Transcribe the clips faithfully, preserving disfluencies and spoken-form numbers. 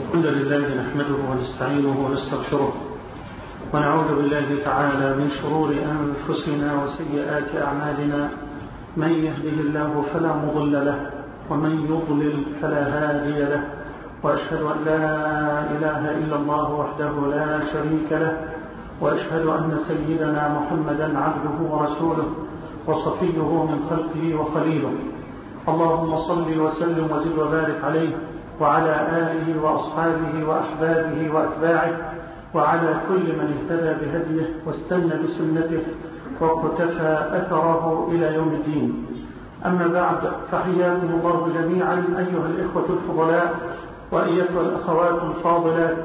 الحمد لله نحمده ونستعينه ونستغفره ونعوذ بالله تعالى من شرور أنفسنا وسيئات أعمالنا. من يهده الله فلا مضل له ومن يضلل فلا هادي له، وأشهد أن لا إله إلا الله وحده لا شريك له، وأشهد أن سيدنا محمدا عبده ورسوله وصفيه من خلقه وخليله. اللهم صل وسلم وزد وبارك عليه وعلى آله وأصحابه وأحبابه وأتباعه وعلى كل من اهتدى بهديه واستنى بسنته واقتفى أثره إلى يوم الدين. أما بعد، فحياكم الله جميعا أيها الإخوة الفضلاء وأيتها الأخوات الفاضلات،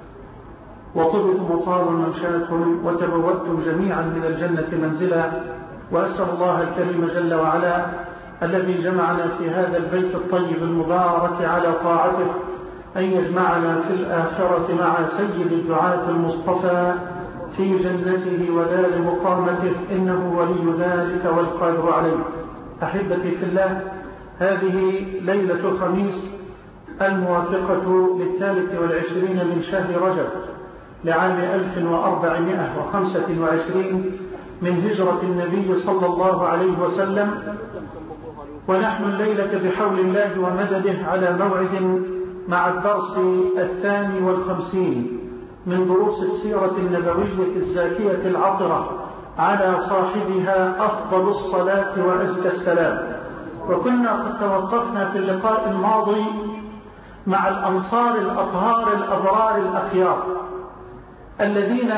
وطبتم وطاب منشاكم وتبوأتم جميعا من الجنة منزلا. وأسأل الله الكريم جل وعلا الذي جمعنا في هذا البيت الطيب المبارك على طاعته أن يجمعنا في الآخرة مع سيد الدعاة المصطفى في جنته ودار مقامته، إنه ولي ذلك والقادر عليه. أحبتي في الله، هذه ليلة الخميس الموافقة للثالث والعشرين من شهر رجب لعام ألف وأربعمائة وخمسة وعشرين من هجرة النبي صلى الله عليه وسلم، ونحن الليلة بحول الله ومدده على موعد مع الدرس الثاني والخمسين من دروس السيرة النبوية الزاكية العطرة على صاحبها أفضل الصلاة وأزكى السلام. وكنا قد توقفنا في اللقاء الماضي مع الأنصار الأطهار الأبرار الأخيار الذين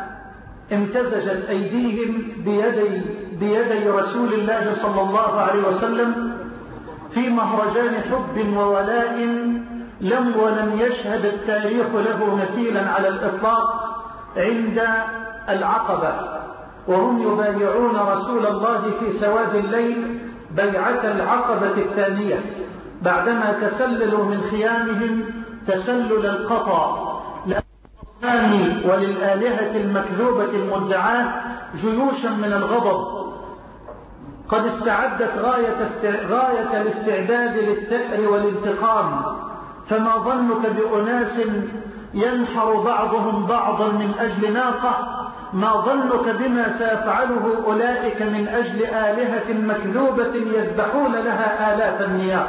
امتزجت أيديهم بيدي, بيدي رسول الله صلى الله عليه وسلم في مهرجان حب وولاء لم ولم يشهد التاريخ له مثيلا على الإطلاق عند العقبة، وهم يبايعون رسول الله في سواد الليل بيعة العقبة الثانية بعدما تسللوا من خيامهم تسلل القطع للأصنام وللآلهة المكذوبة المدعاة جيوشا من الغضب قد استعدت غاية, استع... غاية الاستعداد للثأر والانتقام. فما ظنك بأناس ينحر بعضهم بعضا من أجل ناقة؟ ما ظنك بما سيفعله أولئك من أجل آلهة مكذوبة يذبحون لها آلاف النياق؟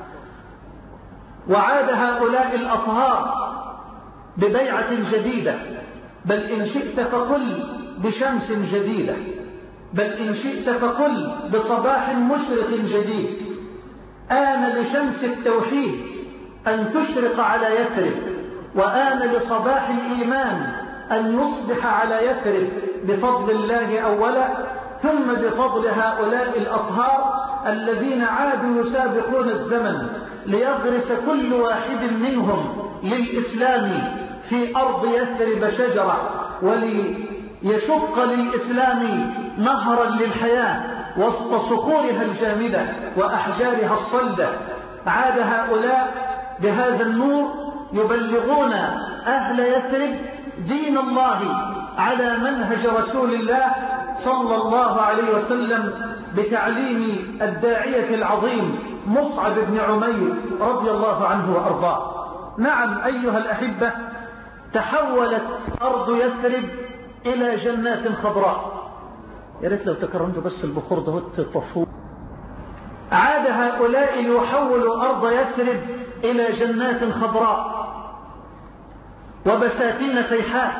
وعاد هؤلاء الأطهار ببيعة جديدة، بل إن شئت فقل بشمس جديدة، بل إن شئت فقل بصباح مشرق جديد. آن لشمس التوحيد أن تشرق على يثرب، وآن لصباح الإيمان أن يصبح على يثرب بفضل الله أولا، ثم بفضل هؤلاء الأطهار الذين عادوا يسابقون الزمن ليغرس كل واحد منهم للإسلام في أرض يثرب شجرة، وليشق للإسلام نهرا للحياة وسط صخورها الجامدة وأحجارها الصلدة. عاد هؤلاء بهذا النور يبلغون أهل يثرب دين الله على منهج رسول الله صلى الله عليه وسلم بتعليم الداعية العظيم مصعب بن عمير رضي الله عنه وأرضاه. نعم أيها الأحبة، تحولت أرض يثرب إلى جنات خضراء. يا ريت لو تكرمتوا بس البخور ده تطفوه. عاد هؤلاء ليحولوا أرض يثرب إلى جنات خضراء وبساتين فيحاء.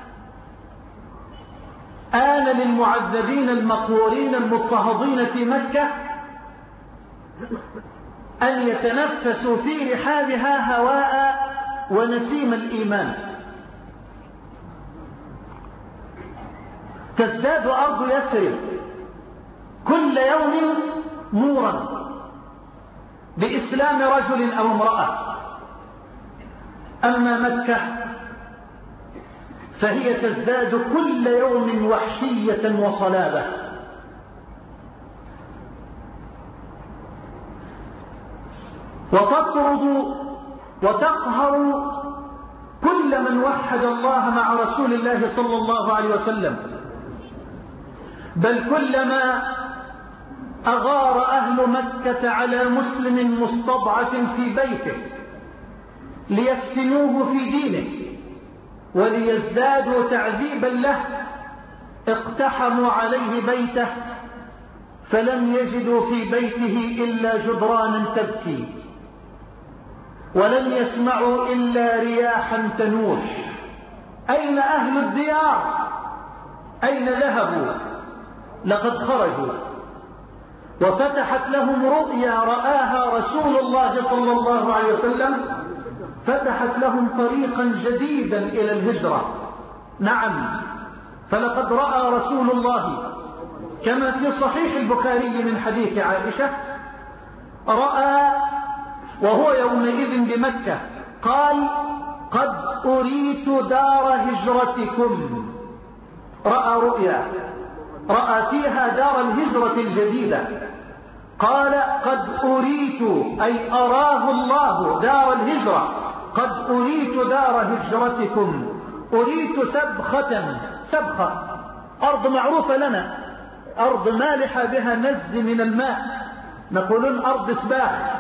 آن للمعذبين المقهورين المضطهدين في مكة أن يتنفسوا في رحابها هواء ونسيم الإيمان. تزداد أرض يثرب كل يوم نورا بإسلام رجل أو امرأة. أما مكة فهي تزداد كل يوم وحشية وصلابة. وتطرد وتقهر كل من وحد الله مع رسول الله صلى الله عليه وسلم، بل كلما أغار أهل مكة على مسلم مستضعف في بيته ليفتنوه في دينه وليزدادوا تعذيبا له اقتحموا عليه بيته فلم يجدوا في بيته إلا جدرانا تبكي ولم يسمعوا إلا رياحا تنوح. أين أهل الديار؟ أين ذهبوا؟ لقد خرجوا وفتحت لهم رؤيا رآها رسول الله صلى الله عليه وسلم، فتحت لهم طريقا جديدا إلى الهجرة. نعم، فلقد رأى رسول الله كما في صحيح البخاري من حديث عائشة، رأى وهو يومئذ بمكة قال: قد أريت دار هجرتكم. رأى رؤيا رأى فيها دار الهجرة الجديدة، قال: قد أريت، أي أراه الله دار الهجرة، قد أريت دار هجرتكم. أريت سبخة، سبخة أرض معروفة لنا، أرض مالحة بها نز من الماء، نقولون أرض سباح.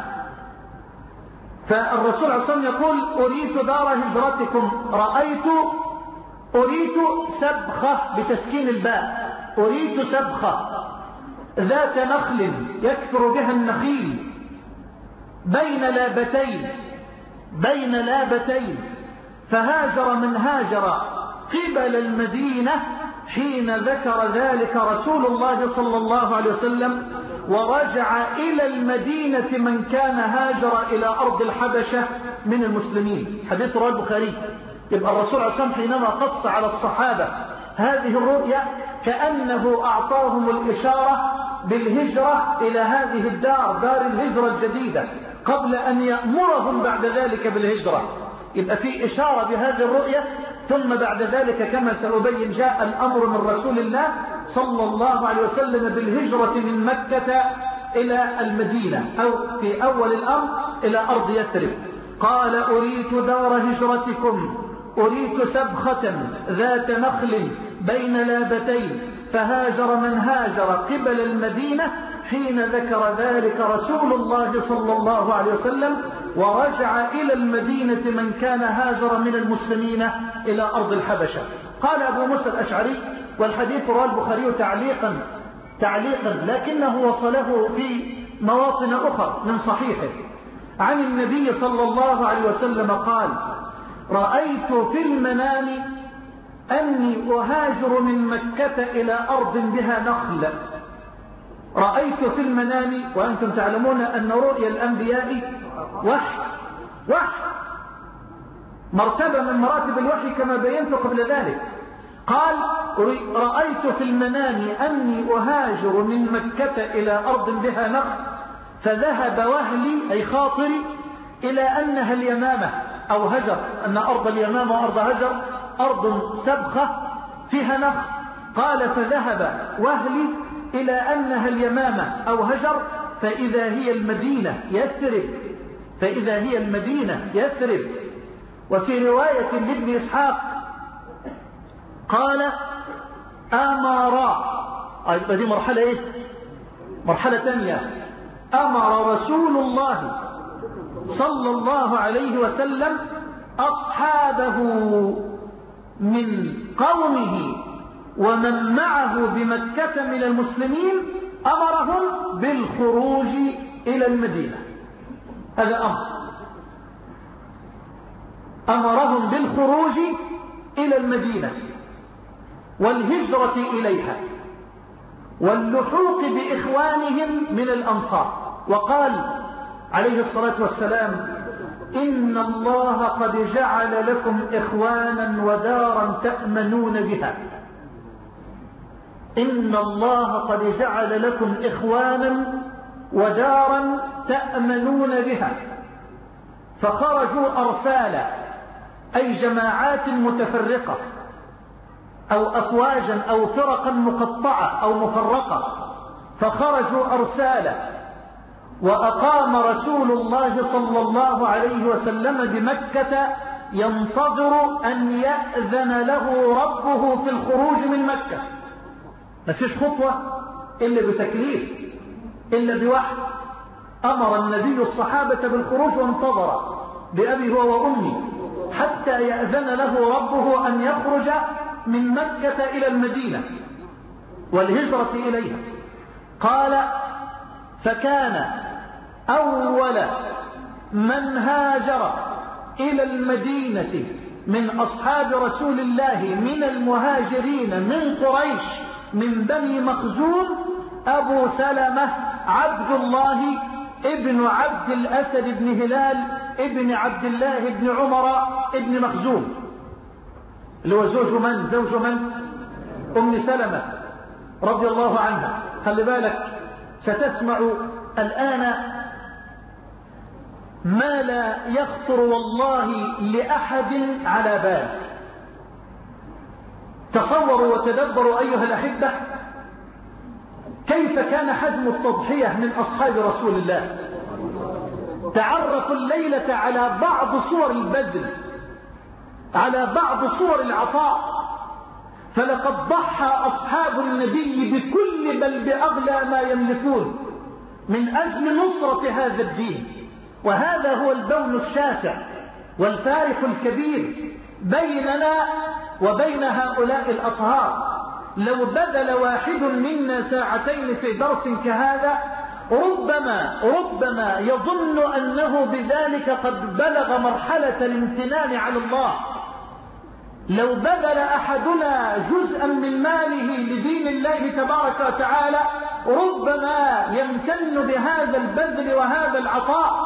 فالرسول عليه الصلاة والسلام يقول: أريت دار هجرتكم. رأيت، أريت سبخة بتسكين الباء، أريت سبخة ذات نخل يكثر بها النخيل بين لابتين، بين لابتين. فهاجر من هاجر قبل المدينة حين ذكر ذلك رسول الله صلى الله عليه وسلم، ورجع إلى المدينة من كان هاجر إلى أرض الحبشة من المسلمين. حديث رواه البخاري. يبقى الرسول عليه الصلاة والسلام حينما قص على الصحابة هذه الرؤيا كأنه أعطاهم الإشارة بالهجرة إلى هذه الدار، دار الهجرة الجديدة، قبل أن يأمرهم بعد ذلك بالهجرة. يبقى في إشارة بهذه الرؤيا، ثم بعد ذلك كما سأبين جاء الأمر من رسول الله صلى الله عليه وسلم بالهجرة من مكة إلى المدينة، أو في أول الأمر إلى أرض يثرب. قال: أريت دار هجرتكم، أريت سبخة ذات نخل بين لابتين. فهاجر من هاجر قبل المدينة حين ذكر ذلك رسول الله صلى الله عليه وسلم، ورجع إلى المدينة من كان هاجر من المسلمين إلى أرض الحبشة. قال أبو موسى الأشعري، والحديث رواه البخاري تعليقا تعليقا لكنه وصله في مواطن أخرى من صحيحه، عن النبي صلى الله عليه وسلم قال: رأيت في المنام أني أهاجر من مكة إلى أرض بها نخل. رأيت في المنام، وأنتم تعلمون أن رؤيا الأنبياء وحي، وحي مرتبة من مراتب الوحي كما بينت قبل ذلك. قال: رأيت في المنام أني أهاجر من مكة إلى أرض بها نخل، فذهب وهلي أي خاطري إلى أنها اليمامة أو هجر، أن أرض اليمامة وأرض هجر أرض سبخة فيها نخل. قال: فذهب وهلي إلى أنها اليمامة أو هجر، فإذا هي المدينة يثرب، فإذا هي المدينة يثرب. وفي رواية لابن إسحاق قال: أمر، أي دي مرحلة إيه؟ مرحلة ثانية. أمر رسول الله صلى الله عليه وسلم أصحابه من قومه ومن معه بمكة من المسلمين، أمرهم بالخروج إلى المدينة. هذا أمر، أمرهم بالخروج إلى المدينة والهجرة إليها واللحوق بإخوانهم من الأنصار. وقال عليه الصلاة والسلام: إن الله قد جعل لكم إخوانا ودارا تأمنون بها. إن الله قد جعل لكم إخوانا ودارا تأمنون بها. فخرجوا أرسالا، أي جماعات متفرقة أو أفواجا أو فرقا مقطعة أو مفرقة، فخرجوا أرسالا. وأقام رسول الله صلى الله عليه وسلم بمكة ينتظر أن يأذن له ربه في الخروج من مكة. ما فيش خطوة إلا بتكليف، إلا بوحي. أمر النبي الصحابة بالخروج وانتظر بأبي هو وأمي حتى يأذن له ربه أن يخرج من مكة إلى المدينة والهجرة إليها. قال فكان أول من هاجر إلى المدينة من أصحاب رسول الله من المهاجرين من قريش من بني مخزوم أبو سلمة عبد الله ابن عبد الأسد بن هلال ابن عبد الله بن عمر ابن مخزوم، اللي هو زوج من؟ زوج من؟ أم سلمة رضي الله عنها. خلي بالك ستسمع الآن ما لا يخطر والله لأحد على بال. تصوروا وتدبروا أيها الأحبة كيف كان حجم التضحية من أصحاب رسول الله. تعرفوا الليلة على بعض صور البذل، على بعض صور العطاء. فلقد ضحى أصحاب النبي بكل بل بأغلى ما يملكون من أجل نصرة هذا الدين. وهذا هو البون الشاسع والفارق الكبير بيننا وبين هؤلاء الأطهار. لو بذل واحد منا ساعتين في درس كهذا ربما ربما يظن أنه بذلك قد بلغ مرحلة الامتنان على الله. لو بذل أحدنا جزءا من ماله لدين الله تبارك وتعالى ربما يمتن بهذا البذل وهذا العطاء.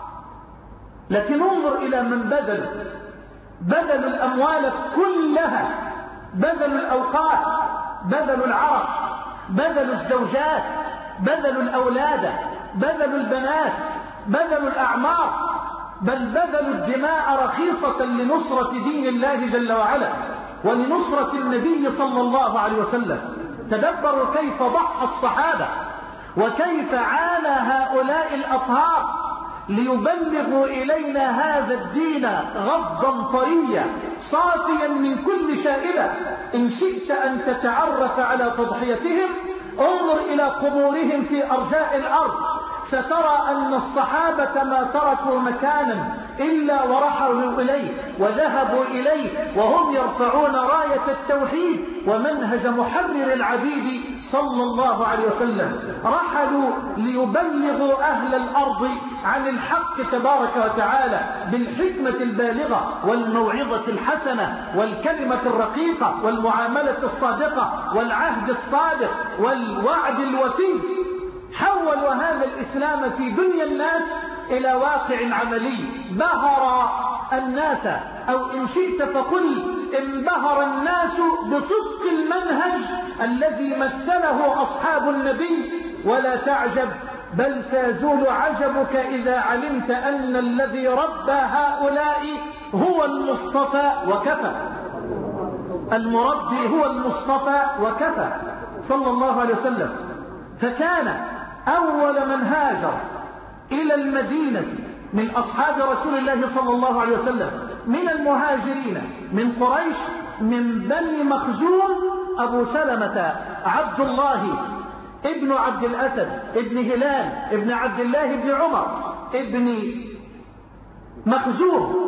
لكن انظر إلى من بذل بذل الأموال كلها، بذل الأوقات، بذل العرق، بذل الزوجات، بذل الأولاد، بذل البنات، بذل الأعمار، بل بذلوا الدماء رخيصة لنصرة دين الله جل وعلا ولنصرة النبي صلى الله عليه وسلم. تدبروا كيف ضحى الصحابة وكيف عانى هؤلاء الأطهار ليبلغوا إلينا هذا الدين غضا طريا صافيا من كل شائبة. إن شئت أن تتعرف على تضحيتهم انظر إلى قبورهم في أرجاء الأرض سترى أن الصحابة ما تركوا مكانا إلا ورحلوا إليه وذهبوا إليه وهم يرفعون راية التوحيد ومنهج محرر العبيد صلى الله عليه وسلم. رحلوا ليبلغوا أهل الأرض عن الحق تبارك وتعالى بالحكمة البالغة والموعظة الحسنة والكلمة الرقيقة والمعاملة الصادقة والعهد الصادق والوعد الوفي. حولوا هذا الإسلام في دنيا الناس إلى واقع عملي. بهر الناس أو إن شئت فقل انبهر الناس بصدق المنهج الذي مثله أصحاب النبي. ولا تعجب بل سيزول عجبك إذا علمت أن الذي ربى هؤلاء هو المصطفى وكفى. المربي هو المصطفى وكفى صلى الله عليه وسلم. فكان أول من هاجر إلى المدينة من أصحاب رسول الله صلى الله عليه وسلم من المهاجرين من قريش من بني مخزوم أبو سلمة عبد الله ابن عبد الأسد ابن هلال ابن عبد الله ابن عمر ابن مخزوم.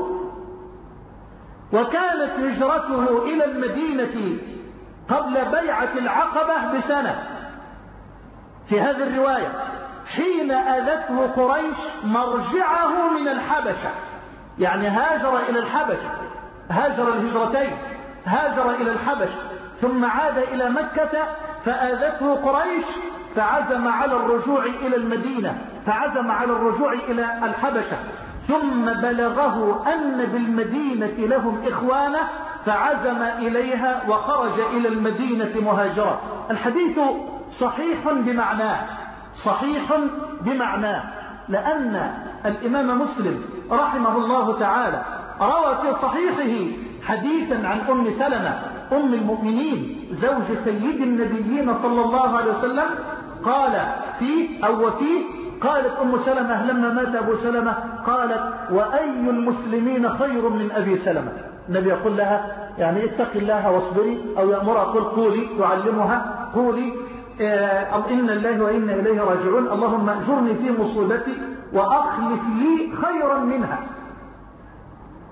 وكانت هجرته إلى المدينة قبل بيعة العقبة بسنة. في هذه الرواية حين آذته قريش مرجعه من الحبشة، يعني هاجر إلى الحبشة، هاجر الهجرتين، هاجر إلى الحبشة ثم عاد إلى مكة فآذته قريش فعزم على الرجوع إلى المدينة، فعزم على الرجوع إلى الحبشة. ثم بلغه أن بالمدينة لهم إخوانه فعزم إليها وخرج إلى المدينة مهاجرا. الحديث صحيح بمعناه، صحيح بمعناه، لأن الإمام مسلم رحمه الله تعالى روى في صحيحه حديثا عن أم سلمة أم المؤمنين زوج سيد النبيين صلى الله عليه وسلم. قال فيه أو وفيه قالت أم سلمة لما مات أبو سلمة قالت وأي المسلمين خير من أبي سلمة. النبي يقول لها يعني اتق الله واصبري، أو يأمرها قل قولي، تعلمها قولي آه إن الله وإنا إليه راجعون، اللهم أجرني في مصيبتي وأخلف لي خيرا منها.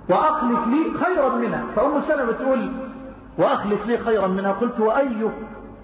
وأخلف لي خيرا منها. فأم سلمة تقول وأخلف لي خيرا منها. قلت وأي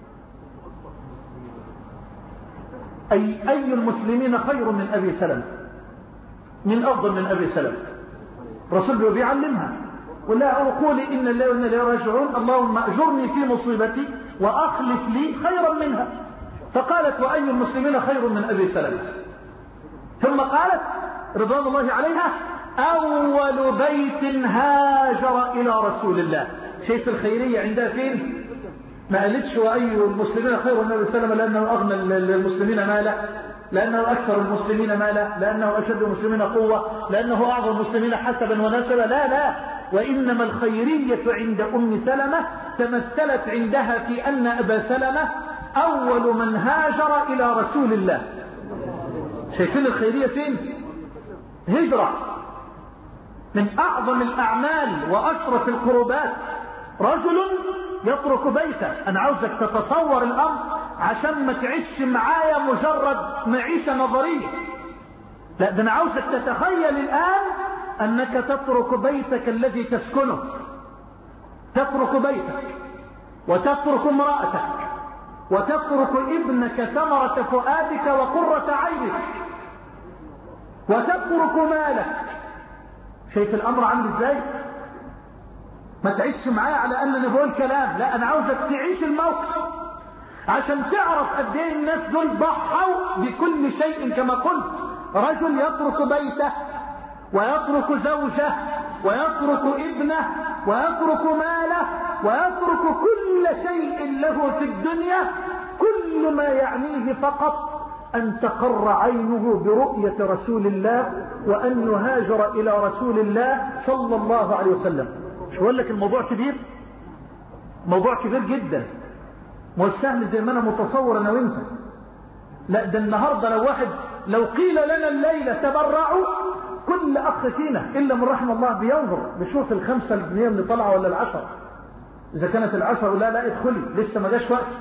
أي, أي المسلمين خير من أبي سلمة؟ من أفضل من أبي سلمة؟ رسول بيعلمها ولا أقول إن الله وإنا إليه راجعون، اللهم أجرني في مصيبتي وأخلف لي خيرا منها. فقالت وأي المسلمين خير من أبي سلمة؟ ثم قالت رضوان الله عليها أول بيت هاجر إلى رسول الله. شايف الخيرية عندها فين؟ ما قالتش وأي المسلمين خير من أبي سلمة لأنه أغنى المسلمين مالا، لأنه أكثر المسلمين مالا، لأنه أشد المسلمين قوة، لأنه أعظم المسلمين حسبا ونسبا. لا لا، وإنما الخيرية عند أم سلمة تمثلت عندها في أن أبا سلمة أول من هاجر إلى رسول الله. شايفين الخيرية فين؟ هجرة من أعظم الأعمال وأشرف القربات. رجل يترك بيته. أنا عاوزك تتصور الأمر عشان ما تعيش معايا مجرد معيشة نظرية، لا، ده أنا عاوزك تتخيل الآن أنك تترك بيتك الذي تسكنه، تترك بيتك وتترك امرأتك وتترك ابنك ثمرة فؤادك وقرة عينك وتترك مالك. شايف الأمر عامل ازاي؟ ما تعيش معايا على أننا بقول كلام، لا، أنا عاوزك تعيش الموقف عشان تعرف قد ايه الناس دول ضحوا بكل شيء. كما قلت، رجل يترك بيته ويترك زوجه ويترك ابنه ويترك ماله ويترك كل شيء له في الدنيا، كل ما يعنيه فقط أن تقر عينه برؤية رسول الله وأن يهاجر إلى رسول الله صلى الله عليه وسلم. مش بقول لك الموضوع كبير؟ موضوع كبير جدا، مش سهل زي ما أنا متصور أنا وإنت. لا، ده النهاردة لو واحد لو قيل لنا الليلة تبرعوا، كل أخ فينا إلا من رحم الله بينظر بشوف الخمسة الجنيه اللي طلعوا ولا العشر. إذا كانت العشر لا لا ادخلي لسه ما جاش وقت.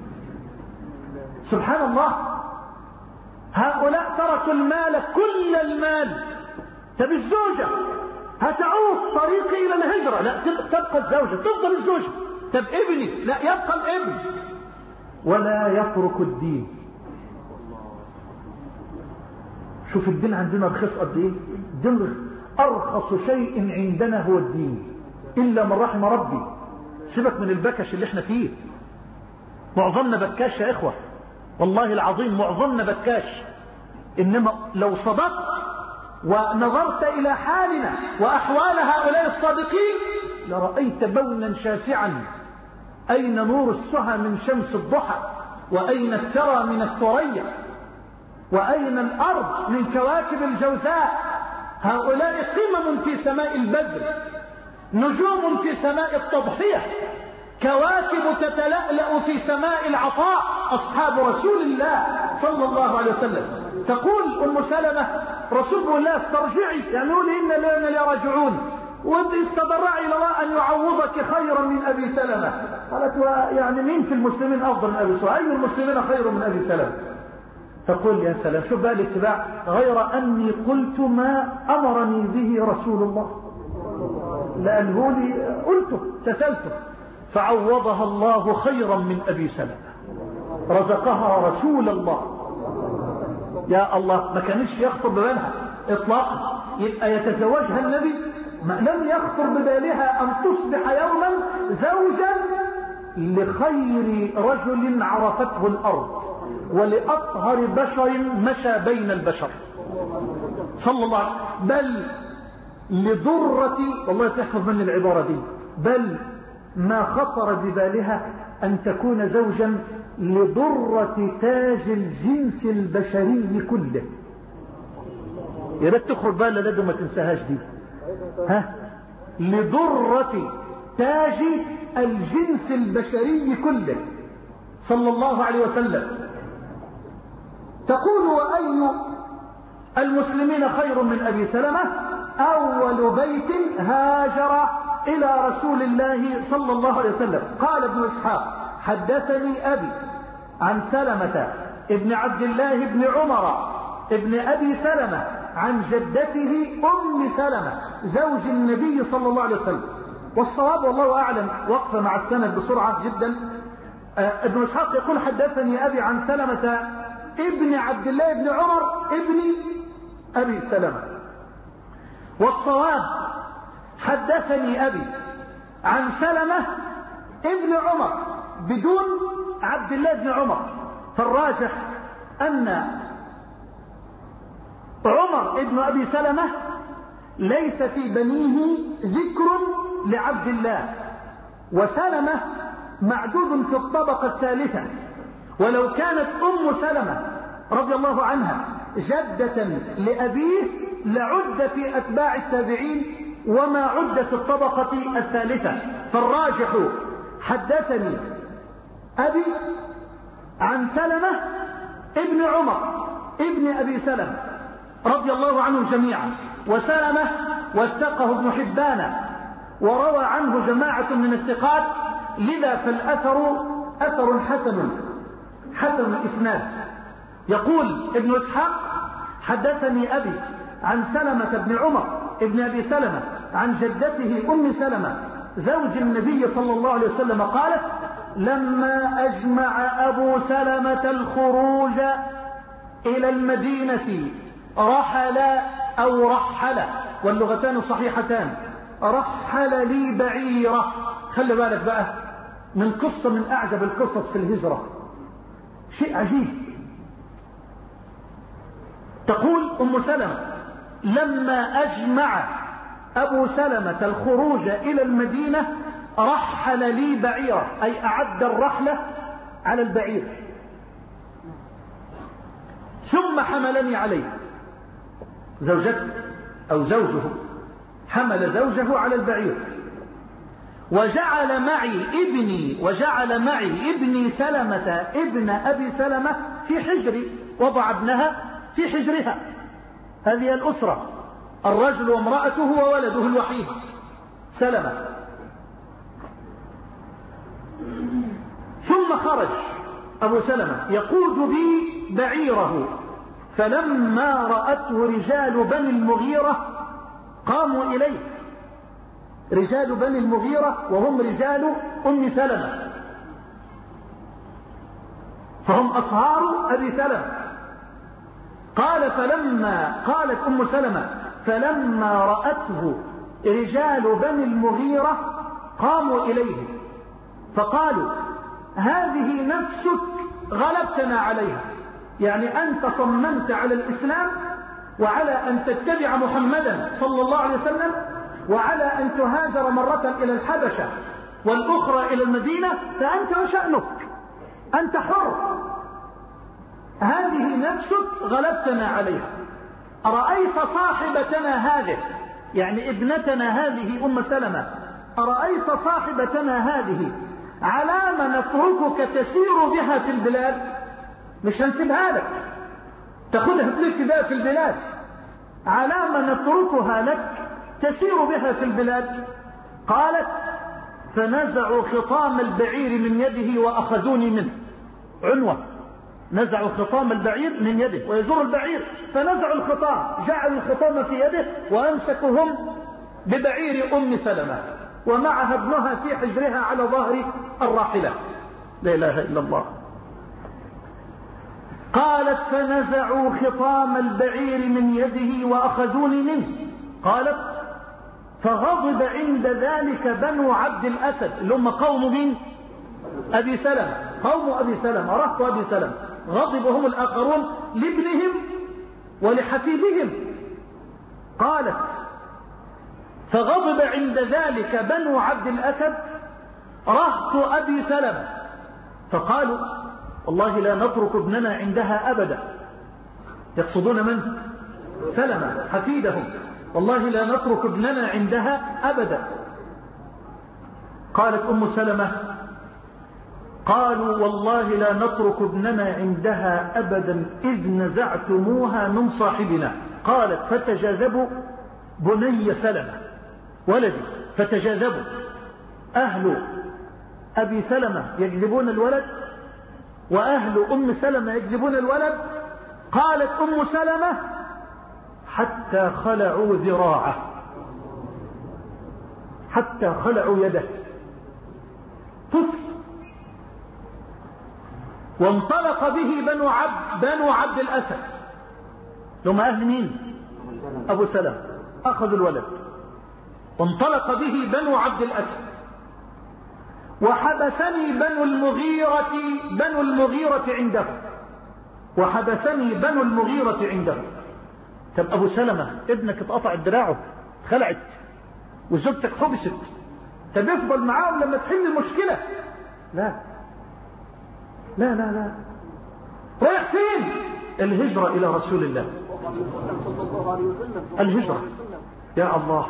سبحان الله، هؤلاء تركوا المال، كل المال. طب الزوجة هتعود طريقي إلى الهجرة، لا، تبقى الزوجة، تفضل الزوجة. طب ابني، لا، يبقى الابن. ولا يترك الدين. شوف الدين عندنا رخيص قد ايه. الدين ارخص شيء عندنا هو الدين، الا من رحم ربي. سيبك من البكش اللي احنا فيه، معظمنا بكاش يا اخوة، والله العظيم معظمنا بكاش. انما لو صدقت ونظرت الى حالنا واحوال هؤلاء الصادقين لرأيت بونا شاسعا. اين نور السهى من شمس الضحى؟ واين الثرى من الثريا؟ وأين الأرض من كواكب الجوزاء؟ هؤلاء قمم في سماء البدر، نجوم في سماء التضحية، كواكب تتلألأ في سماء العطاء، أصحاب رسول الله صلى الله عليه وسلم. تقول أم سلمة رسول الله استرجعي، يعني قولي إن لنا لراجعون، واستضرعي لو أن يعوضك خيرا من أبي سلمة. قالت يعني مين في المسلمين أفضل من أبي سلمة؟ أي المسلمين خير من أبي سلمة؟ تقول يا سلام، شوف بقى الاتباع. غير أني قلت ما أمرني به رسول الله، لأنه لي قلته تسلته، فعوضها الله خيرا من أبي سلمة، رزقها رسول الله. يا الله، ما كانش يخطر ببالها إطلاقا يبقى يتزوجها النبي، ما لم يخطر ببالها أن تصبح يوما زوجا لخير رجل عرفته الأرض ولأطهر بشر مشى بين البشر صلى الله عليه وسلم، بل لضرة، والله تحفظ من العبارة دي، بل ما خطر ببالها أن تكون زوجا لضرة تاج الجنس البشري كله. يا ريت تخرج بقى لدى ما تنساهاش دي، ها، لضرة تاج الجنس البشري كله صلى الله عليه وسلم. تقول وأي المسلمين خير من أبي سلمة؟ أول بيت هاجر إلى رسول الله صلى الله عليه وسلم. قال ابن إسحاق حدثني أبي عن سلمة ابن عبد الله بن عمر ابن أبي سلمة عن جدته أم سلمة زوج النبي صلى الله عليه وسلم. والصواب والله أعلم وقف مع السند بسرعة جدا. ابن إسحاق يقول حدثني أبي عن سلمة ابن عبد الله بن عمر ابن أبي سلمة. والصواب حدثني أبي عن سلمة ابن عمر بدون عبد الله بن عمر. فالراجح أن عمر ابن أبي سلمة ليس في بنيه ذكر لعبد الله، وسلمة معدود في الطبقة الثالثة. ولو كانت أم سلمة رضي الله عنها جدة لأبيه لعد في أتباع التابعين وما عد في الطبقة الثالثة. فالراجح حدثني أبي عن سلمة ابن عمر ابن أبي سلمة رضي الله عنهم جميعا. وسلمة وثقه ابن حبان وروى عنه جماعة من الثقات، لذا فالأثر أثر حسن حسن الإسناد. يقول ابن إسحاق حدثني أبي عن سلمة بن عمر ابن أبي سلمة عن جدته أم سلمة زوج النبي صلى الله عليه وسلم قالت: لما أجمع أبو سلمة الخروج إلى المدينة رحل أو رحل، واللغتان صحيحتان، رحل لي بعيرة. خلي بالك بقى من قصة من أعجب القصص في الهجرة، شيء عجيب. تقول أم سلمة: لما أجمع أبو سلمة الخروج إلى المدينة رحل لي بعيرة، أي أعد الرحلة على البعير، ثم حملني عليه. زوجته أو زوجه حمل زوجه على البعير، وجعل معي ابني وجعل معي ابني سلمة ابن أبي سلمة في حجري، وضع ابنها في حجرها. هذه الأسرة، الرجل وامرأته وولده الوحيد سلمة. ثم خرج أبو سلمة يقود بي بعيره، فلما رأته رجال بني المغيرة قاموا إليه. رجال بني المغيرة وهم رجال أم سلمة، فهم أصهار أبي سلمة. قال فلما قالت أم سلمة: فلما رأته رجال بني المغيرة قاموا إليه فقالوا: هذه نفسك غلبتنا عليها، يعني أنت صممت على الإسلام وعلى أن تتبع محمدا صلى الله عليه وسلم، وعلى أن تهاجر مرة إلى الحبشة والأخرى إلى المدينة، فأنت وشأنك، أنت حر. هذه نفسك غلبتنا عليها. أرأيت صاحبتنا هذه، يعني ابنتنا هذه أم سلمة، أرأيت صاحبتنا هذه على ما نتركك تسير بها في البلاد؟ مش هنسيبها لك، تاخذها تلف بها في البلاد. على ما نتركها لك تسير بها في البلاد؟ قالت: فنزعوا خطام البعير من يده وأخذوني منه. عنوة، نزعوا خطام البعير من يده، ويزور البعير، فنزعوا الخطام، جعلوا الخطام في يده وأمسكهم ببعير أم سلمة ومعها ابنها في حجرها على ظهر الراحلة. لا إله إلا الله. قالت: فنزعوا خطام البعير من يده وأخذوني منه. قالت: فغضب عند ذلك بنو عبد الأسد، اللي هم قوم مين؟ أبي سلمة، قوم أبي سلمة، رهط أبي سلمة، غضبهم الآخرون لابنهم ولحفيدهم. قالت: فغضب عند ذلك بنو عبد الأسد رهط أبي سلمة، فقالوا: والله لا نترك ابننا عندها أبدا. يقصدون من؟ سلمة حفيدهم. والله لا نترك ابننا عندها أبدا. قالت أم سلمة: قالوا: والله لا نترك ابننا عندها أبدا إذ نزعتموها من صاحبنا. قالت: فتجاذبوا بني سلمة ولدي، فتجاذبوا أهل أبي سلمة يجذبون الولد وأهل أم سلمة يجذبون الولد. قالت أم سلمة: حتى خلعوا ذراعه. حتى خلعوا يده، طفل، وانطلق به بنو عبد, بنو عبد الأسد لهم أهل مين؟ أبو سلام. أخذوا الولد وانطلق به بنو عبد الأسد، وحبسني بنو المغيرة بنو المغيرة عنده وحبسني بنو المغيرة عنده. طب أبو سلمة ابنك اتقطع دراعه، خلعت، وزوجتك حبست، طب يفضل معاهم لما تحل المشكلة؟ لا لا لا لا. رايح فين؟ الهجرة إلى رسول الله، الهجرة. يا الله،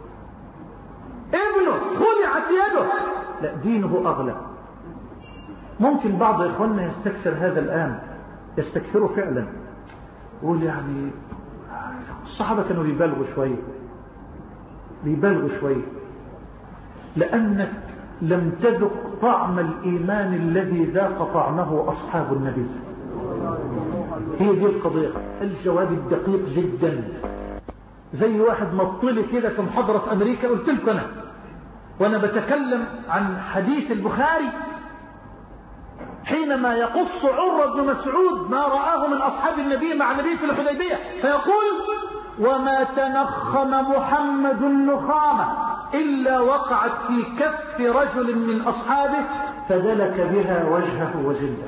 ابنه خلعت يده، لا دينه أغلى. ممكن بعض إخواننا يستكثر هذا الآن، يستكثروا فعلا، يقول يعني الصحابة كانوا بيبالغوا شوية، بيبالغوا شوية، لأنك لم تذق طعم الإيمان الذي ذاق طعمه أصحاب النبي. هي دي القضية. الجواب الدقيق جدا، زي واحد مطلي كده في محاضرة في أمريكا، قلت لكم أنا وأنا بتكلم عن حديث البخاري حينما يقص عروة بن مسعود ما رآه من أصحاب النبي مع النبي في الحديبية، فيقول: وما تنخم محمد النخامة إلا وقعت في كف رجل من أصحابه فدلك بها وجهه وجلده.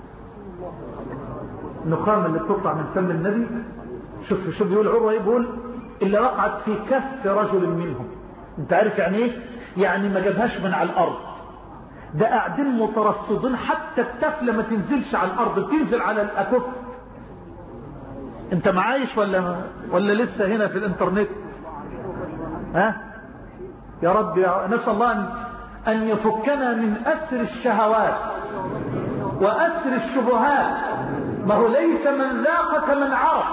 النخامة اللي بتطلع من فم النبي، شوف شو بيقول عروة، يقول إلا وقعت في كف رجل منهم. انت عارف يعني ايه؟ يعني ما جابهاش من على الأرض، ده قاعدين مترصدين حتى التفلة ما تنزلش على الأرض، تنزل على الأكف. انت معايش ولا ولا لسه هنا في الانترنت؟ ها يا رب، يا نسأل الله أن, أن يفكنا من أسر الشهوات وأسر الشبهات. ما هو ليس من ذاق كمن عرف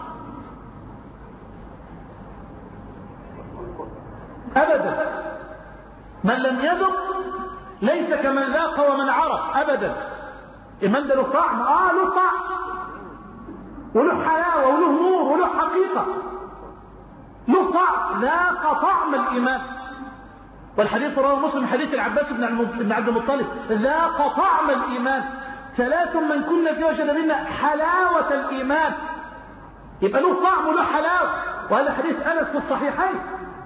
أبدا، من لم يذق ليس كمن ذاق ومن عرف أبدا. إيمان ده له طعم، آه له طعم وله حلاوة وله نور وله حقيقة، له طعم، ذاق طعم الإيمان. والحديث رواه مسلم حديث العباس بن عبد المطلب: ذاق طعم الإيمان ثلاث من كن في وجد منا حلاوة الإيمان. يبقى له طعم وله حلاوة. وهذا حديث أنس في الصحيحين،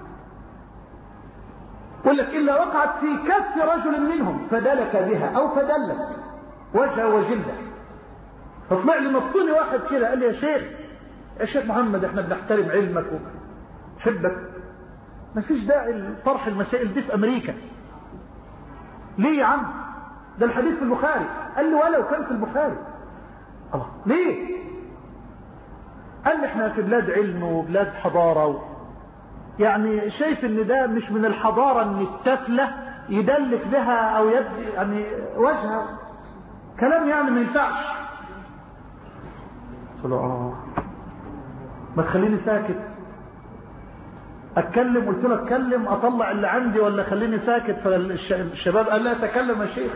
يقول لك: إلا وقعت في كف رجل منهم فدلك بها أو فدلك وجهه وجلده. فطلع لي نطوني واحد كده قال لي: يا شيخ يا شيخ محمد، احنا بنحترم علمك وحبك، ما فيش داعي لطرح المسائل دي في أمريكا. ليه يا عم؟ ده الحديث في البخاري. قال لي: ولو كان في البخاري. الله، ليه؟ قال لي: احنا في بلاد علم وبلاد حضارة و... يعني شايف ان ده مش من الحضارة ان التفلة يدلك بها او يد يعني وجهها، كلام يعني ما ينفعش. قلت له: اه ما تخليني ساكت اتكلم. قلت له: اتكلم اطلع اللي عندي ولا خليني ساكت؟ فالشباب قال: لا تكلم يا شيخ.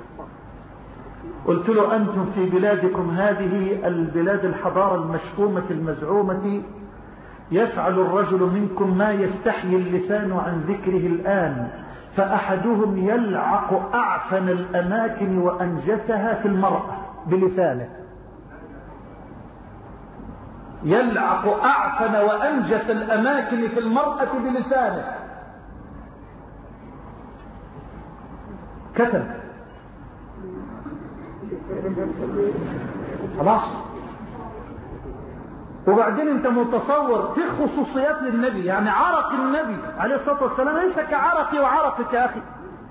قلت له: انتم في بلادكم هذه البلاد الحضارة المشؤومة المزعومة يفعل الرجل منكم ما يستحيي اللسان عن ذكره الآن، فأحدهم يلعق أعفن الأماكن وأنجسها في المرأة بلسانه. يلعق أعفن وأنجس الأماكن في المرأة بلسانه. كتب خلاص. وبعدين انت متصور في خصوصيات للنبي، يعني عرق النبي عليه الصلاة والسلام ليس كعرقي وعرقك يا أخي،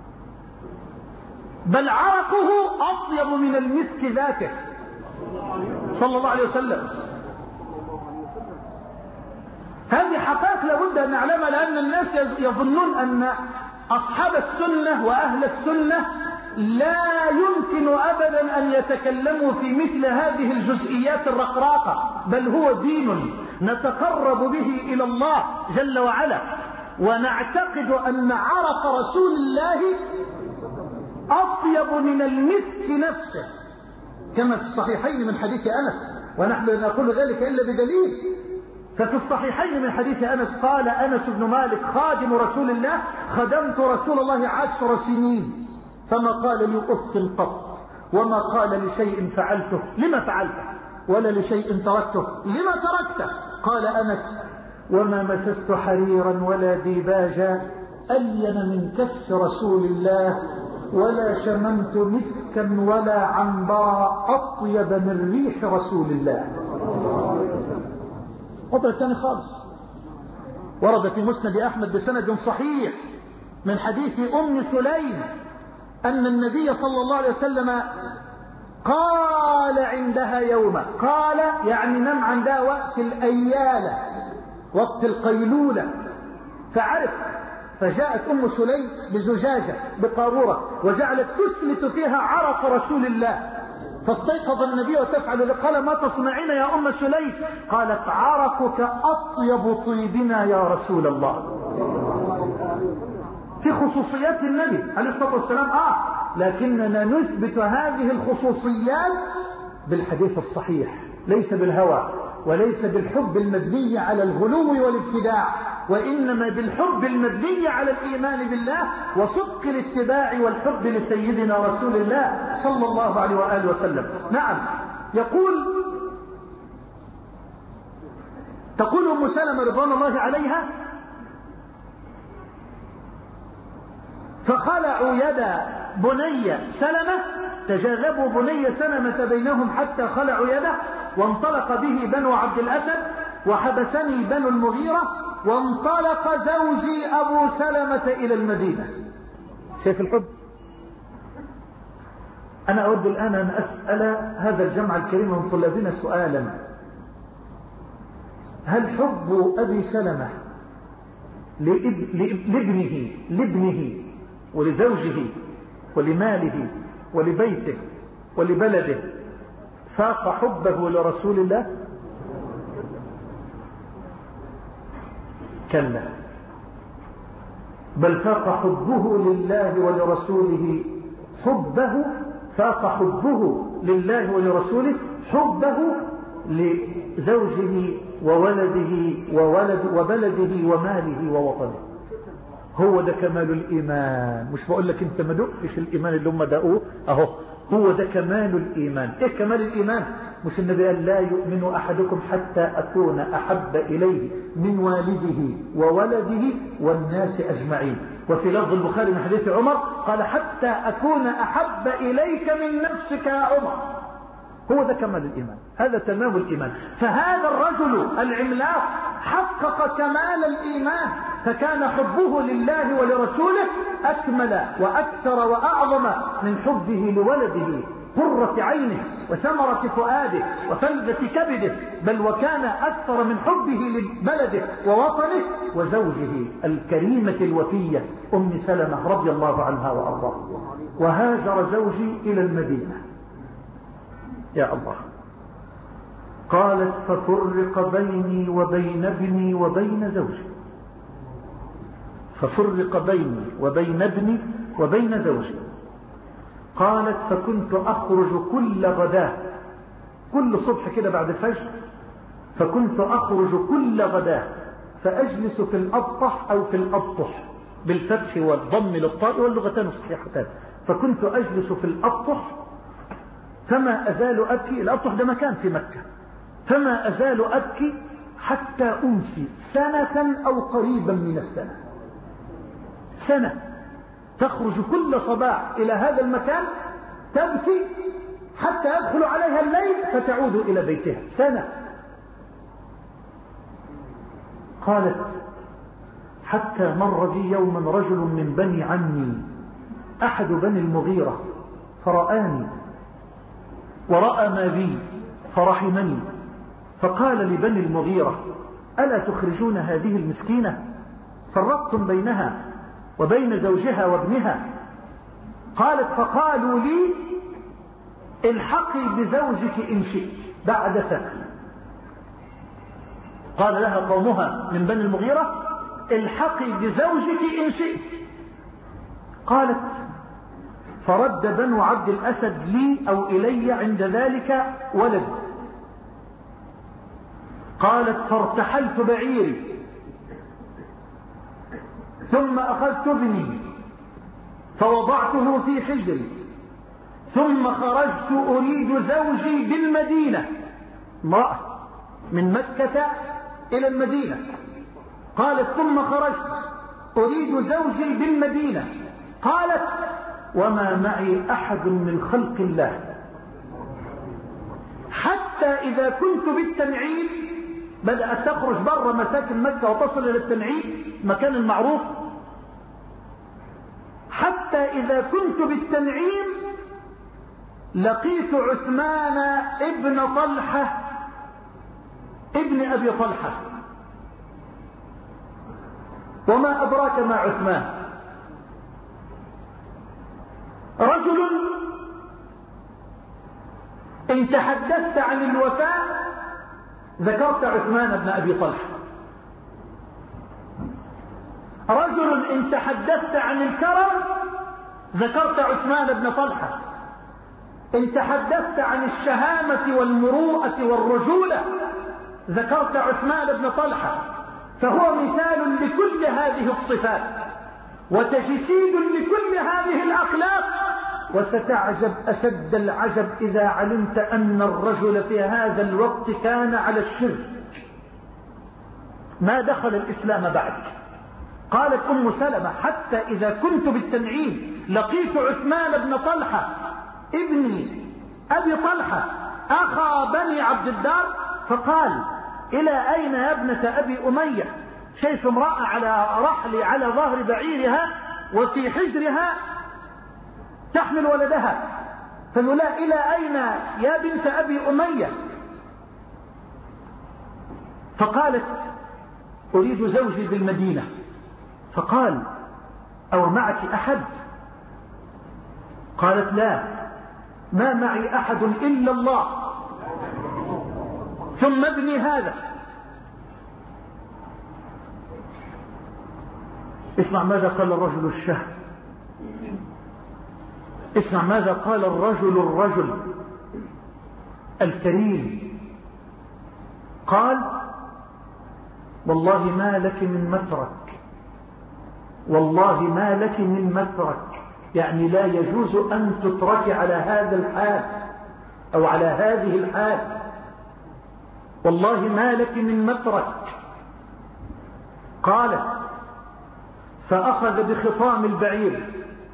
بل عرقه أطيب من المسك ذاته صلى الله عليه وسلم. هذه حقائق لابد أن نعلمها، لأن الناس يظنون أن أصحاب السنة وأهل السنة لا يمكن أبدا أن يتكلموا في مثل هذه الجزئيات الرقراقة، بل هو دين نتقرب به إلى الله جل وعلا، ونعتقد أن عرق رسول الله أطيب من المسك نفسه، كما في الصحيحين من حديث أنس، ونحن لا نقول ذلك إلا بدليل. ففي الصحيحين من حديث أنس قال أنس بن مالك خادم رسول الله: خدمت رسول الله عشر سنين فما قال لي أف قط، وما قال لشيء فعلته لما فعلته، ولا لشيء تركته لما تركته. قال أنس: وما مسست حريرا ولا ديباجا ألين من كف رسول الله، ولا شممت مسكا ولا عنبرا أطيب من ريح رسول الله. وضع الثاني خالص. ورد في مسند أحمد بسند صحيح من حديث أم سليم أن النبي صلى الله عليه وسلم قال عندها يوما، قال يعني نم عندها وقت الأيالة، وقت القيلولة، فعرف، فجاءت أم سليم بزجاجة بقارورة وجعلت تسلت فيها عرق رسول الله، فاستيقظ النبي وتفعل. قال: ما تصنعين يا أم سليم؟ قالت: عرقك أطيب طيبنا يا رسول الله. في خصوصيات النبي عليه الصلاة والسلام آه لكننا نثبت هذه الخصوصيات بالحديث الصحيح، ليس بالهوى وليس بالحب المبني على الغلو والابتداع، وإنما بالحب المبني على الإيمان بالله وصدق الاتباع والحب لسيدنا رسول الله صلى الله عليه وآله وسلم. نعم. يقول تقول أم سلمة رضوان الله عليها: فخلعوا يد بني سلمة، تجاذبوا بني سلمة بينهم حتى خلعوا يده، وانطلق به بنو عبد الأسد، وحبسني بنو المغيرة، وانطلق زوجي أبو سلمة إلى المدينة. شايف الحب؟ أنا أود الآن أن أسأل هذا الجمع الكريم من طلابنا سؤالا: هل حب أبي سلمة لابنه لابنه ولزوجه ولماله ولبيته ولبلده فاق حبه لرسول الله؟ كلا، بل فاق حبه لله ولرسوله حبه فاق حبه لله ولرسوله حبه لزوجه وولده وولد وبلده وماله ووطنه. هو ده كمال الإيمان. مش بقول لك انت ما دقتش الإيمان اللي هم دقوه، اهو هو ده كمال الإيمان. ايه كمال الإيمان؟ مش النبي قال: لا يؤمن أحدكم حتى أكون أحب إليه من والده وولده والناس أجمعين. وفي لفظ البخاري من حديث عمر قال: حتى أكون أحب إليك من نفسك يا عمر. هو ده كمال الإيمان، هذا تمام الإيمان. فهذا الرجل العملاق حقق كمال الإيمان، فكان حبه لله ولرسوله أكمل وأكثر وأعظم من حبه لولده قرة عينه وثمرة فؤاده وفلذة كبده، بل وكان أكثر من حبه لبلده ووطنه وزوجه الكريمة الوفية أم سلمة رضي الله عنها وأرضاها. وهاجر زوجي إلى المدينة. يا الله. قالت: ففرق بيني وبين ابني وبين زوجي. ففرق بيني وبين ابني وبين زوجي. قالت: فكنت أخرج كل غداة، كل صبح كده بعد الفجر، فكنت أخرج كل غداة فأجلس في الأبطح أو في الأبطح بالفتح والضم للطاء واللغتان الصحيحتان. فكنت أجلس في الأبطح فما أزال أبكي. الأبطح ده مكان في مكة. فما أزال أبكي حتى أمسي سنة أو قريبا من السنة. سنة تخرج كل صباح إلى هذا المكان تبكي حتى يدخل عليها الليل فتعود إلى بيتها. سنة. قالت: حتى مر بي يوما رجل من بني عمي أحد بني المغيرة فرآني ورأى ما بي فرحمني، فقال لبني المغيرة: ألا تخرجون هذه المسكينة؟ فرقتم بينها وبين زوجها وابنها. قالت: فقالوا لي: الحقي بزوجك إن شئت بعد سنة. قال لها قومها من بني المغيرة: الحقي بزوجك إن شئت. قالت: فرد بنو عبد الأسد لي أو إلي عند ذلك ولد. قالت فارتحلت بعيري ثم أخذت ابني فوضعته في حجري ثم خرجت أريد زوجي بالمدينة. امرأة من مكة إلى المدينة. قالت ثم خرجت أريد زوجي بالمدينة. قالت وما معي أحد من خلق الله، حتى إذا كنت بالتنعيم، بدأت تخرج بره مساكن مكة وتصل إلى التنعيم مكان المعروف، حتى إذا كنت بالتنعيم لقيت عثمان ابن طلحة ابن أبي طلحة. وما أدراك ما عثمان؟ رجل إن تحدثت عن الوفاء ذكرت عثمان بن أبي طلحة. رجل إن تحدثت عن الكرم ذكرت عثمان بن طلحة. إن تحدثت عن الشهامة والمروءة والرجولة ذكرت عثمان بن طلحة. فهو مثال لكل هذه الصفات وتجسيد لكل هذه الأخلاق. وستعجب أشد العجب إذا علمت أن الرجل في هذا الوقت كان على الشرك، ما دخل الإسلام بعد. قالت أم سلمة حتى إذا كنت بالتنعيم لقيت عثمان بن طلحة ابني أبي طلحة أخا بني عبد الدار، فقال إلى أين يا ابنة أبي أمية؟ شايف امرأة على رحل على ظهر بعيرها وفي حجرها تحمل ولدها، فقال لا إلى أين يا بنت أبي أمية؟ فقالت أريد زوجي بالمدينة. فقال أو معك أحد؟ قالت لا، ما معي أحد إلا الله ثم ابني هذا. اسمع ماذا قال الرجل الشهم، اسمع ماذا قال الرجل الرجل الكريم. قال والله ما لك من مترك، والله ما لك من مترك، يعني لا يجوز أن تترك على هذا الحال أو على هذه الحال، والله ما لك من مترك. قالت فأخذ بخطام البعير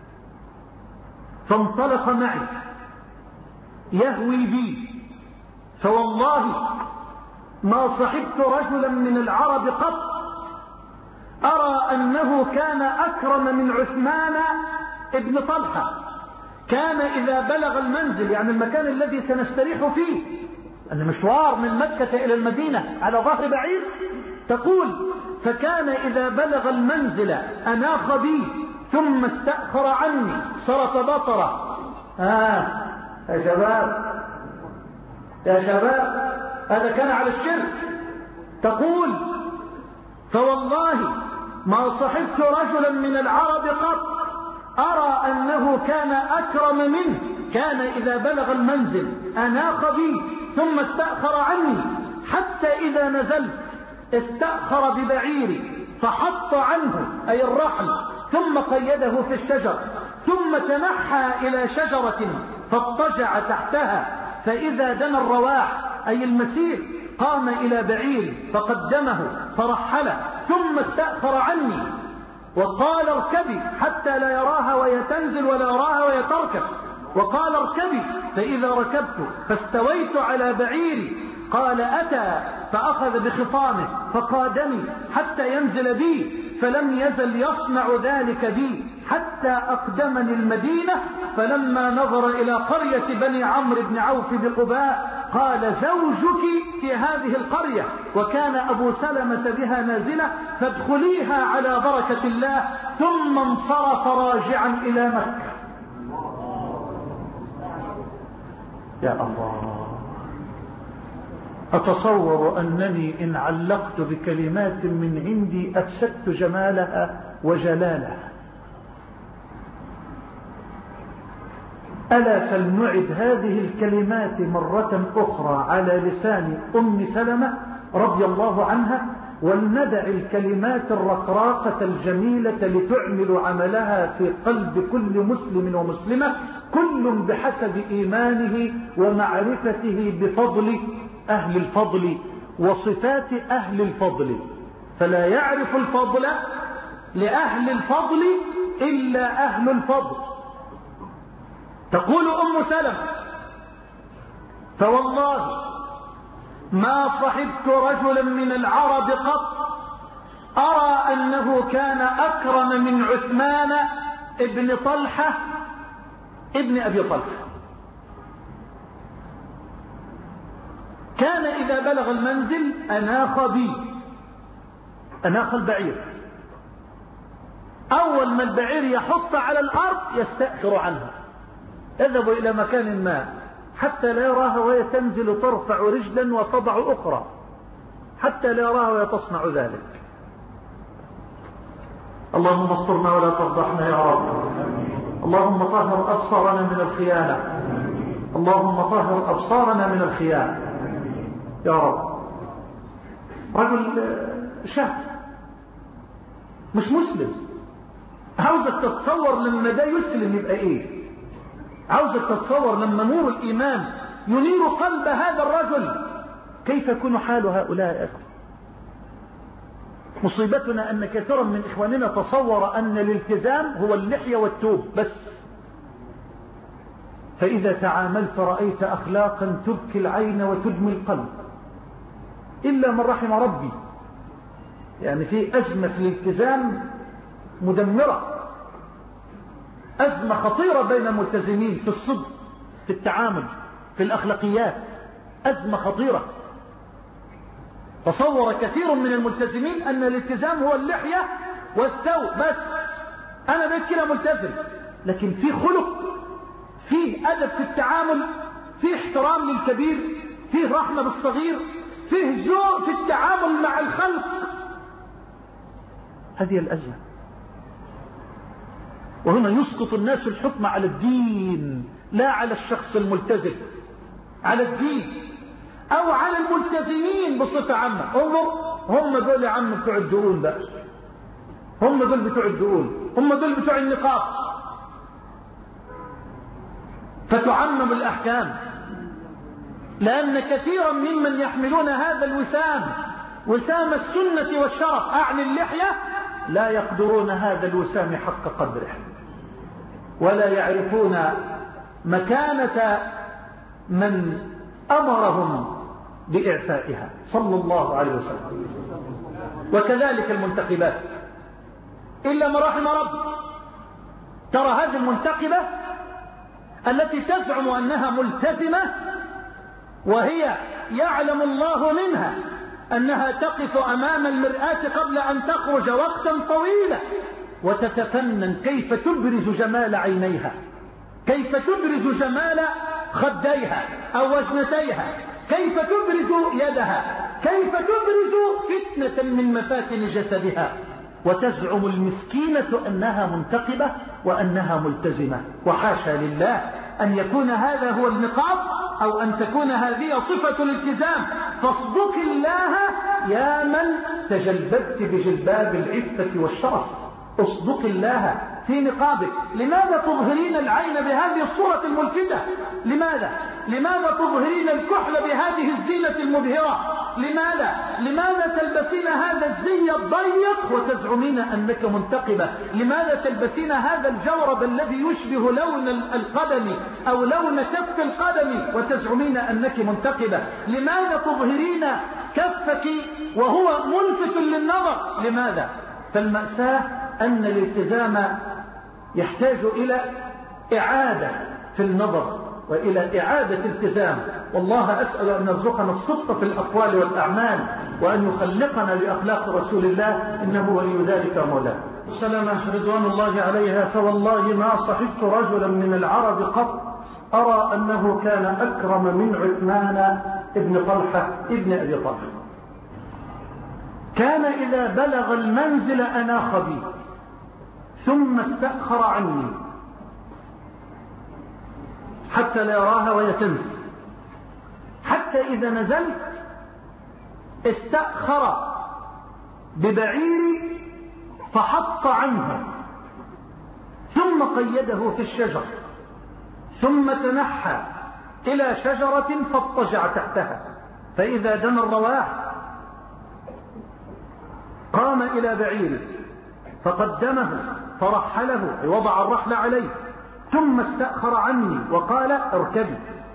فانطلق معي يهوي بي، فوالله ما صحبت رجلا من العرب قط أرى أنه كان أكرم من عثمان ابن طلحة. كان إذا بلغ المنزل، يعني المكان الذي سنستريح فيه، المشوار من مكة إلى المدينة على ظهر بعير، تقول فكان إذا بلغ المنزل أناخ بي ثم استأخر عني صرف بصره. آه يا شباب يا شباب، هذا كان على الشرك. تقول فوالله ما صحبت رجلا من العرب قط أرى أنه كان أكرم منه، كان إذا بلغ المنزل أناخ بي ثم استأخر عني، حتى إذا نزلت استأخر ببعيري فحط عنه أي الرحل ثم قيده في الشجر، ثم تنحى إلى شجرة فاضطجع تحتها، فإذا دنا الرواح أي المسير قام إلى بعير فقدمه فرحله ثم استأخر عني وقال اركبي حتى لا يراها وهي تنزل ولا يراها وهي تركب، وقال اركبي، فإذا ركبت فاستويت على بعيري قال أتى فأخذ بخطامه فقادني حتى ينزل بي، فلم يزل يصنع ذلك بي حتى أقدمني المدينة. فلما نظر إلى قرية بني عمرو بن عوف بقباء قال زوجك في هذه القرية وكان أبو سلمة بها نازلة فادخليها على بركة الله، ثم انصرف راجعا إلى مكة. يا الله، أتصور أنني إن علقت بكلمات من عندي أفسدت جمالها وجلالها. ألا فلنعد هذه الكلمات مرة أخرى على لسان أم سلمة رضي الله عنها، ولندع الكلمات الرقراقة الجميلة لتعمل عملها في قلب كل مسلم ومسلمة، كل بحسب إيمانه ومعرفته بفضل أهل الفضل وصفات أهل الفضل، فلا يعرف الفضل لأهل الفضل إلا أهل الفضل. تقول أم سلمة: فوالله ما صحبت رجلا من العرب قط أرى أنه كان أكرم من عثمان ابن طلحة ابن أبي طلحة. كان إذا بلغ المنزل أناخ بي، أناخ البعير، أول ما البعير يحط على الأرض يستأخر عنها، يذهب إلى مكان ما حتى لا يراها وهي تنزل ترفع رجلا وتضع أخرى، حتى لا يراها وهي تصنع ذلك. اللهم استرنا ولا تفضحنا يا رب. اللهم طهر أبصارنا من الخيانة، اللهم طهر أبصارنا من الخيانة يا رب. رجل شاب مش مسلم، عاوزك تتصور لما ده يسلم يبقى ايه، عاوزك تتصور لما نور الإيمان ينير قلب هذا الرجل كيف يكون حال هؤلاء يا أخوة. مصيبتنا أن كثيرا من إخواننا تصور أن الالتزام هو اللحية والتوب بس، فإذا تعاملت رأيت أخلاقا تبكي العين وتدمي القلب إلا من رحم ربي. يعني في أزمة في الالتزام مدمرة، أزمة خطيرة بين الملتزمين في الصدق، في التعامل، في الأخلاقيات، أزمة خطيرة. تصور كثير من الملتزمين أن الالتزام هو اللحية والثوب بس، أنا بقيت كده ملتزم، لكن في خلق، فيه أدب في التعامل، فيه احترام للكبير، فيه رحمة بالصغير، فيه ذوق في التعامل مع الخلق. هذه الأزمة. وهنا يسقط الناس الحكم على الدين لا على الشخص الملتزم، على الدين أو على الملتزمين بصفة عامة. انظر، هم دول يا عم بتوع الدقون بقى، هم دول بتوع الدقون، هم دول بتوع النقاب، فتعمم الأحكام، لأن كثيرا ممن يحملون هذا الوسام، وسام السنة والشرف، أعني اللحية، لا يقدرون هذا الوسام حق قدره، ولا يعرفون مكانة من أمرهم بإعفائها صلى الله عليه وسلم. وكذلك المنتقبات إلا ما رحم رب. ترى هذه المنتقبة التي تزعم أنها ملتزمة وهي يعلم الله منها أنها تقف أمام المرآة قبل أن تخرج وقتا طويلا وتتفنن كيف تبرز جمال عينيها، كيف تبرز جمال خديها أو وجنتيها، كيف تبرز يدها، كيف تبرز فتنة من مفاتن جسدها، وتزعم المسكينة أنها منتقبة وأنها ملتزمة. وحاشا لله أن يكون هذا هو النقاب أو أن تكون هذه صفة الالتزام. فاصدق الله يا من تجلبت بجلباب العفة والشرف، اصدق الله في نقابك. لماذا تظهرين العين بهذه الصورة الملفتة؟ لماذا؟ لماذا تظهرين الكحل بهذه الزينة المبهرة؟ لماذا؟ لماذا تلبسين هذا الزي الضيق وتزعمين أنك منتقبة؟ لماذا تلبسين هذا الجورب الذي يشبه لون القدم أو لون كف القدم وتزعمين أنك منتقبة؟ لماذا تظهرين كفك وهو ملفت للنظر؟ لماذا؟ فالمأساة أن الالتزام يحتاج إلى إعادة في النظر وإلى إعادة التزام. والله أسأل أن يرزقنا الصدق في الأقوال والأعمال وأن يخلقنا بأخلاق رسول الله، إنه ولي ذلك مولاه. سلامة رضوان الله عليها: فوالله ما صحبت رجلا من العرب قط أرى أنه كان أكرم من عثمان ابن طلحة ابن أبي طلحة. كان إذا بلغ المنزل أناخ بي ثم استأخر عني حتى لا يراها وهي تنزل، حتى إذا نزلت استأخر ببعير فحط عنه ثم قيده في الشجر ثم تنحى إلى شجرة فاضطجع تحتها فإذا دنا الرواح قام إلى بعيره فقدمه فرحله ووضع الرحل عليه ثم استأخر عني وقال اركبي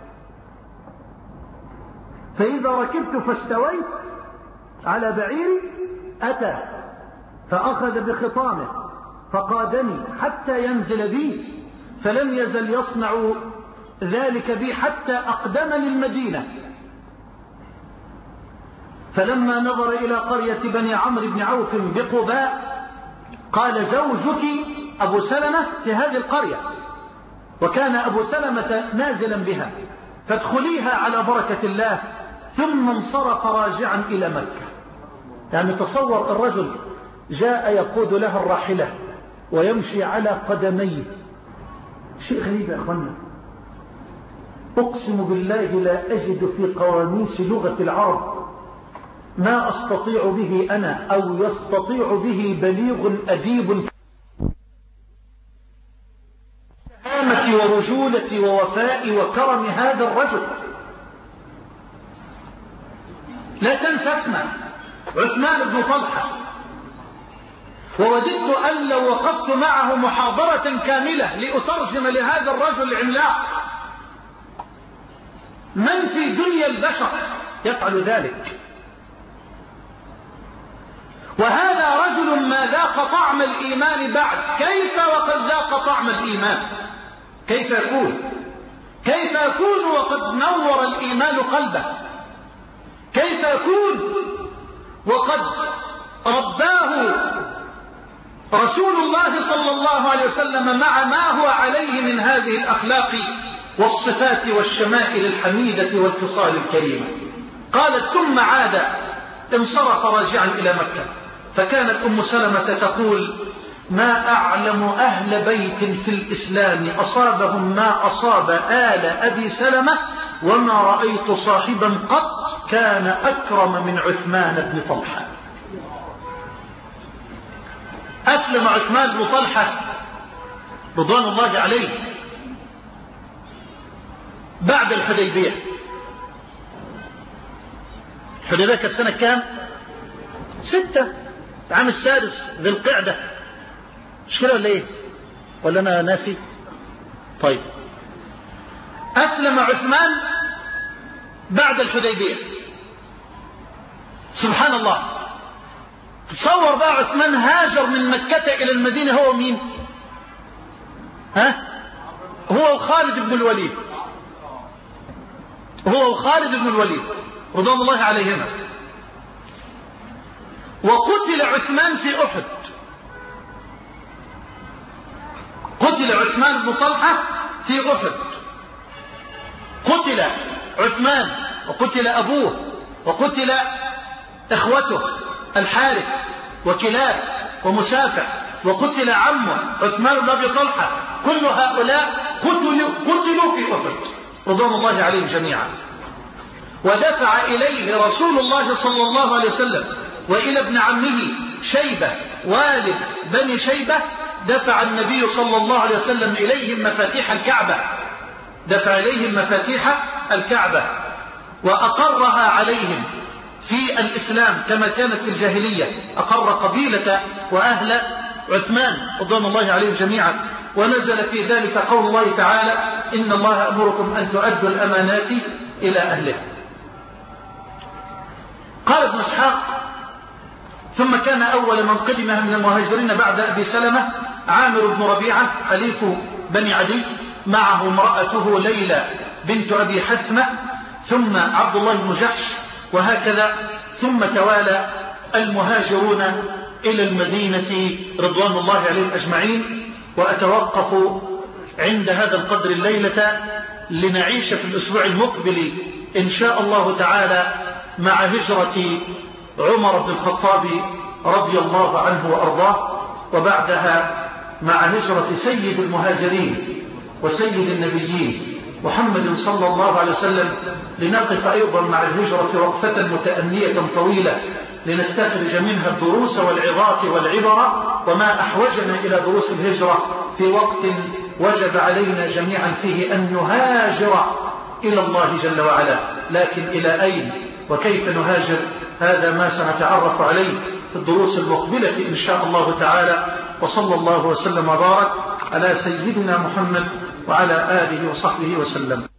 فإذا ركبت فاستويت على بعيري أتى فأخذ بخطامه فقادني حتى ينزل بي فلم يزل يصنع ذلك بي حتى أقدمني المدينة فلما نظر إلى قرية بني عمرو بن عوف بقباء قال زوجك أبو سلمة في هذه القرية وكان أبو سلمة نازلا بها فادخليها على بركة الله ثم انصرف راجعا إلى مكة. يعني تصور الرجل جاء يقود لها الراحلة ويمشي على قدميه، شيء غريب يا أخوانا. أقسم بالله لا أجد في قواميس لغة العرب ما أستطيع به أنا أو يستطيع به بليغ أديب شهامة ورجولة ووفاء وكرم هذا الرجل. لا تنسى اسمه عثمان بن طلحة، ووددت أن لو وقفت معه محاضرة كاملة لأترجم لهذا الرجل العملاق. من في دنيا البشر يفعل ذلك؟ وهذا رجل ما ذاق طعم الإيمان بعد. كيف وقد ذاق طعم الإيمان؟ كيف يكون؟ كيف يكون وقد نور الإيمان قلبه؟ كيف يكون وقد رباه رسول الله صلى الله عليه وسلم مع ما هو عليه من هذه الأخلاق والصفات والشمائل الحميدة والخصال الكريمة؟ قالت ثم عاد انصرف راجعا إلى مكة. فكانت أم سلمة تقول ما أعلم أهل بيت في الإسلام أصابهم ما أصاب آل أبي سلمة وما رأيت صاحبا قط كان أكرم من عثمان بن طلحة. أسلم عثمان بن طلحة رضوان الله عليه بعد الحديبية. الحديبية كانت سنة كام؟ ستة، العام السادس ذي القعدة، مش كده ولا ايه؟ ولا انا ناسي؟ طيب أسلم عثمان بعد الحديبية. سبحان الله، تصور بقى عثمان هاجر من مكة إلى المدينة هو مين؟ ها؟ هو وخالد بن الوليد، هو وخالد بن الوليد رضوان الله عليهما. وقتل عثمان في أحد، قتل عثمان بن طلحة في أحد. قتل عثمان وقتل أبوه وقتل إخوته الحارث وكلاب ومسافع، وقتل عمه عثمان بن أبي طلحة. كل هؤلاء قتلوا, قتلوا في أحد رضوان الله عليهم جميعا. ودفع إليه رسول الله صلى الله عليه وسلم وإلى ابن عمه شيبة والد بني شيبة، دفع النبي صلى الله عليه وسلم إليهم مفاتيح الكعبة، دفع إليهم مفاتيح الكعبة وأقرها عليهم في الإسلام كما كانت في الجاهلية. أقر قبيلة وأهل عثمان رضوان الله عليهم جميعا. ونزل في ذلك قول الله تعالى إن الله أمركم أن تؤدوا الأمانات إلى أهلها. قال ابن إسحاق ثم كان أول من قدم من المهاجرين بعد أبي سلمة عامر بن ربيعة حليف بني عدي، معه امرأته ليلى بنت أبي حثمة، ثم عبد الله بن جحش، وهكذا. ثم توالى المهاجرون إلى المدينة رضوان الله عليهم أجمعين. وأتوقف عند هذا القدر الليلة لنعيش في الأسبوع المقبل إن شاء الله تعالى مع هجرة عمر بن الخطاب رضي الله عنه وأرضاه، وبعدها مع هجرة سيد المهاجرين وسيد النبيين محمد صلى الله عليه وسلم لنقف أيضا مع الهجرة وقفة متأنية طويلة لنستخرج منها الدروس والعظات والعبر، وما أحوجنا إلى دروس الهجرة في وقت وجب علينا جميعا فيه أن نهاجر إلى الله جل وعلا. لكن إلى أين وكيف نهاجر؟ هذا ما سنتعرف عليه في الدروس المقبلة إن شاء الله تعالى. وصلى الله وسلم وبارك على سيدنا محمد وعلى آله وصحبه وسلم.